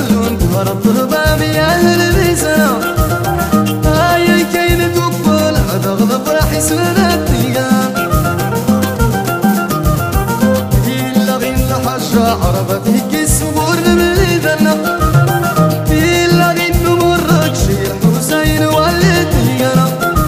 علون هرب ضربام يا أهل بيسنا هاي كاين تقبل عدغ فرح سنتيا إلا غين لحجة عربت هيك السبور بميدنا إلا غين نمرك شيح حسين والدينا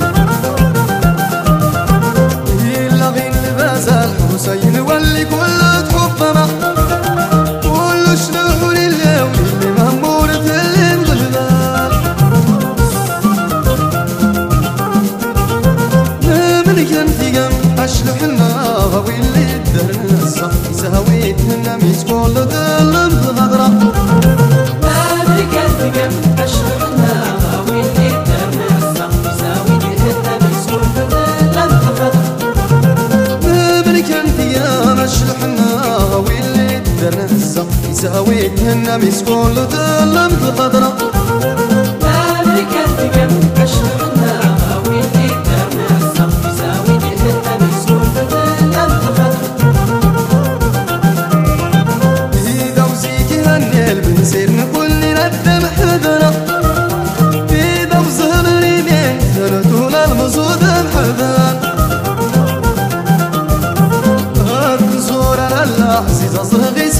إلا غين لباس الحسين واللي كل تحبنا كل شنو لله واللي مهمور في الغلبان من كان في جنب أشلحنا واللي درنا سهويتنا مسكول ظلم بغدرة ما كان في جنب أشلحنا واللي درنا سهويتنا مسكول ظلم بغدرة من كان في جنب أشلحنا واللي درنا سهويتنا مسكول ظلم بغدرة